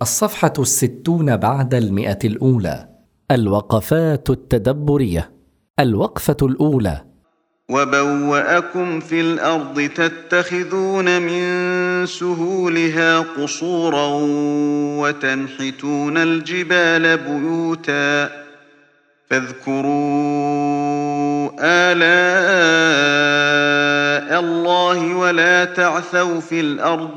الصفحة 60 بعد 100 الأولى. الوقفات التدبرية. الوقفة الأولى: وبوأكم في الأرض تتخذون من سهولها قصورا وتنحتون الجبال بيوتا فاذكروا آلاء الله ولا تعثوا في الأرض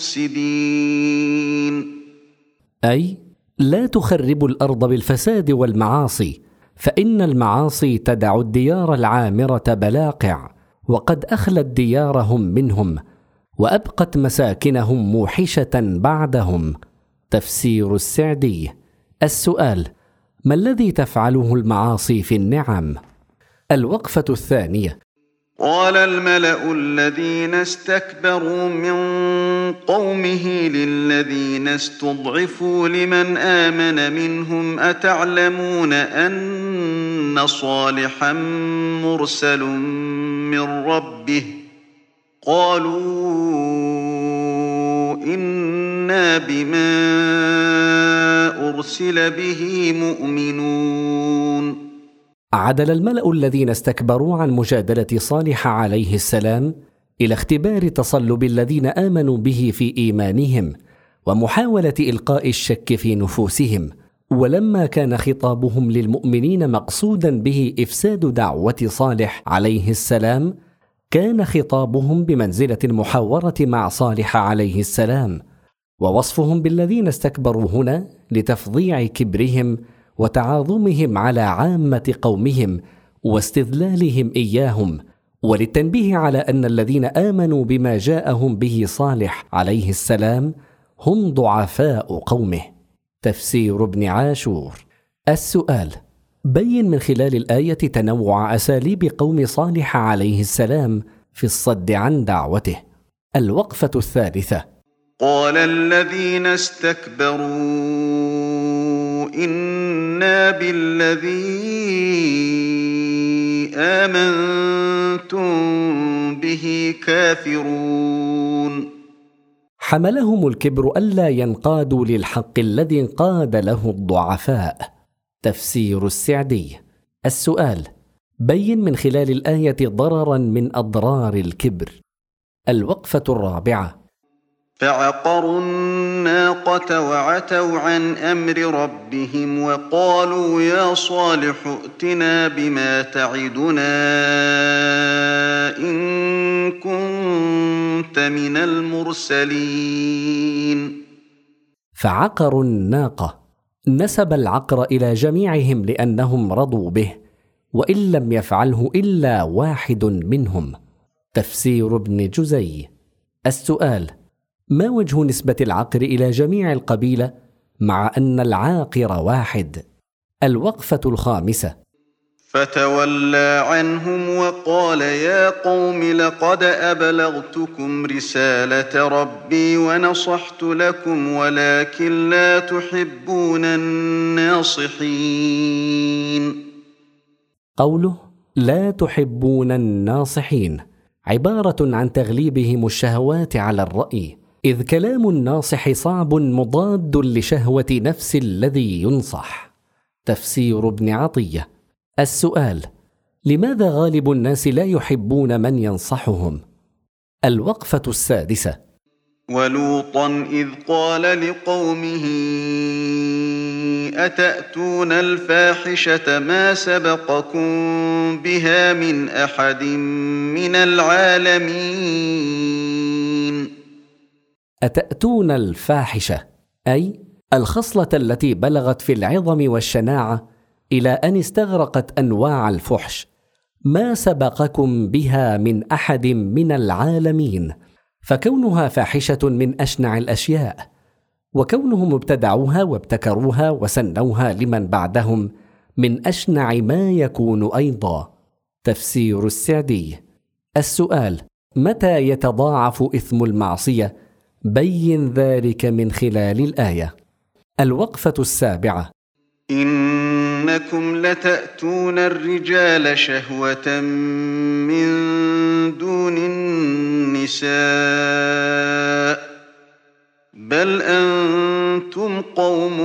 مفسدين. أي لا تخربوا الأرض بالفساد والمعاصي، فإن المعاصي تدع الديار العامرة بلاقع، وقد أخلت ديارهم منهم وأبقت مساكنهم موحشة بعدهم. تفسير السعدي. السؤال: ما الذي تفعله المعاصي في النعم؟ الوقفة الثانية: قال الملأ الذين استكبروا من قومه للذين استضعفوا لمن آمن منهم أتعلمون أن صالحا مرسل من ربه؟ قالوا إنا بما أرسل به مؤمنون. عدل الملأ الذين استكبروا عن مجادلة صالح عليه السلام إلى اختبار تصلب الذين آمنوا به في إيمانهم ومحاولة إلقاء الشك في نفوسهم. ولما كان خطابهم للمؤمنين مقصودا به إفساد دعوة صالح عليه السلام، كان خطابهم بمنزلة المحاورة مع صالح عليه السلام، ووصفهم بالذين استكبروا هنا لتفظيع كبرهم وتعاظمهم على عامة قومهم واستذلالهم إياهم، وللتنبيه على أن الذين آمنوا بما جاءهم به صالح عليه السلام هم ضعفاء قومه. تفسير ابن عاشور. السؤال: بين من خلال الآية تنوع أساليب قوم صالح عليه السلام في الصد عن دعوته. الوقفة الثالثة: قال الذين استكبروا إنا بالذي آمنتم به كافرون. حملهم الكبر ألا ينقادوا للحق الذي انقاد له الضعفاء. تفسير السعدي. السؤال: بين من خلال الآية ضررا من أضرار الكبر. الوقفة الرابعة: فعقروا الناقة وعتوا عن أمر ربهم وقالوا يا صالح ائتنا بما تعدنا إن كنت من المرسلين. فعقروا الناقة، نسب العقر إلى جميعهم لأنهم رضوا به، وإن لم يفعله إلا واحد منهم. تفسير ابن جزي. السؤال: ما وجه نسبة العقر إلى جميع القبيلة مع أن العاقر واحد؟ الوقفة الخامسة: فتولى عنهم وقال يا قوم لقد أبلغتكم رسالة ربي ونصحت لكم ولكن لا تحبون الناصحين. قوله لا تحبون الناصحين عبارة عن تغليبهم الشهوات على الرأي، إذ كلام الناصح صعب مضاد لشهوة نفس الذي ينصح. تفسير ابن عطية. السؤال: لماذا غالب الناس لا يحبون من ينصحهم؟ الوقفة السادسة: ولوطا إذ قال لقومه أتأتون الفاحشة ما سبقكم بها من أحد من العالمين. أتأتون الفاحشة أي الخصلة التي بلغت في العظم والشناعة إلى أن استغرقت أنواع الفحش، ما سبقكم بها من أحد من العالمين، فكونها فاحشة من أشنع الأشياء، وكونهم ابتدعوها وابتكروها وسنوها لمن بعدهم من أشنع ما يكون أيضا. تفسير السعدي. السؤال: متى يتضاعف إثم المعصية؟ بين ذلك من خلال الآية. الوقفة السابعة: إنكم لتأتون الرجال شهوة من دون النساء بل أنتم قوم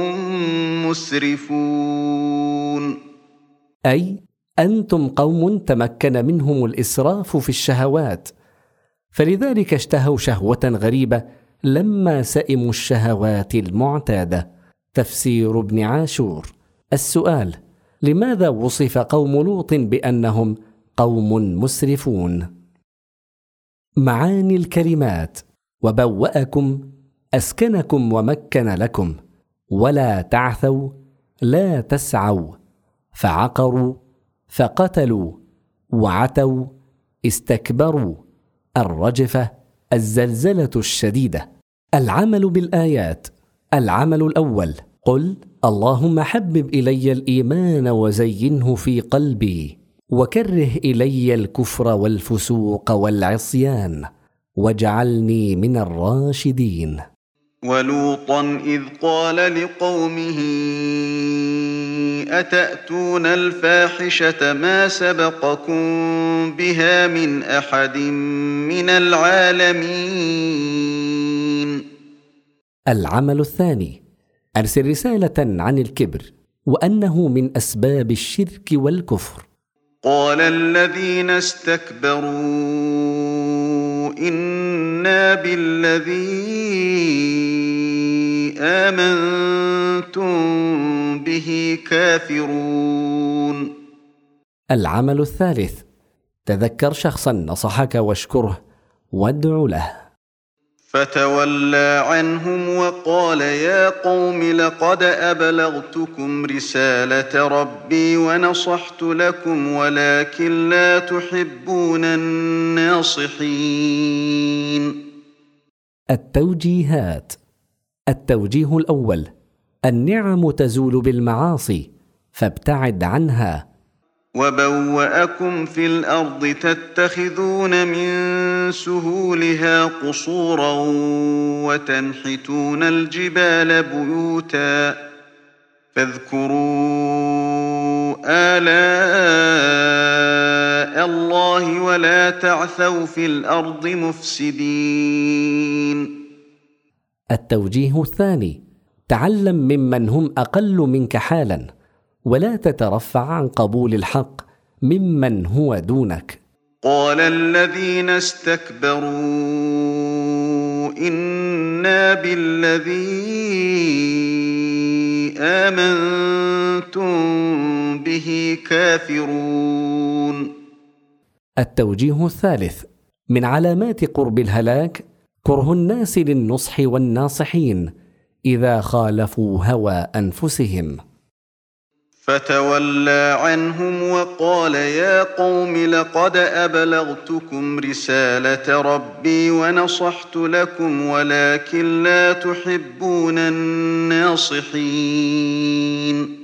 مسرفون. أي أنتم قوم تمكن منهم الإسراف في الشهوات، فلذلك اشتهوا شهوة غريبة لما سئموا الشهوات المعتادة. تفسير ابن عاشور. السؤال: لماذا وصف قوم لوط بأنهم قوم مسرفون؟ معاني الكلمات: وبوأكم، أسكنكم ومكن لكم، ولا تعثوا، لا تسعوا، فعقروا، فقتلوا، وعتوا، استكبروا، الرجفة، الزلزلة الشديدة. العمل بالآيات. العمل الأول: قل اللهم حبب إلي الإيمان وزينه في قلبي، وكره إلي الكفر والفسوق والعصيان، واجعلني من الراشدين. ولوطا إذ قال لقومه أتأتون الفاحشة ما سبقكم بها من أحد من العالمين. العمل الثاني: أرسل رسالة عن الكبر، وأنه من أسباب الشرك والكفر. قال الذين استكبروا إنا بالذي آمنتم به كافرون. العمل الثالث: تذكر شخصا نصحك واشكره وادع له. فتولى عنهم وقال يا قوم لقد أبلغتكم رسالة ربي ونصحت لكم ولكن لا تحبون الناصحين. التوجيهات. التوجيه الأول: النعم تزول بالمعاصي فابتعد عنها. وبوأكم في الأرض تتخذون من سهولها قصورا وتنحتون الجبال بيوتا فاذكروا آلاء الله ولا تعثوا في الأرض مفسدين. التوجيه الثاني: تعلم ممن هم أقل منك حالا، ولا تترفع عن قبول الحق ممن هو دونك. قال الذين استكبروا إنا بالذي آمنتم به كافرون. التوجيه الثالث: من علامات قرب الهلاك كره الناس للنصح والناصحين إذا خالفوا هوى أنفسهم. فتولى عنهم وقال يا قوم لقد أبلغتكم رسالة ربي ونصحت لكم ولكن لا تحبون الناصحين.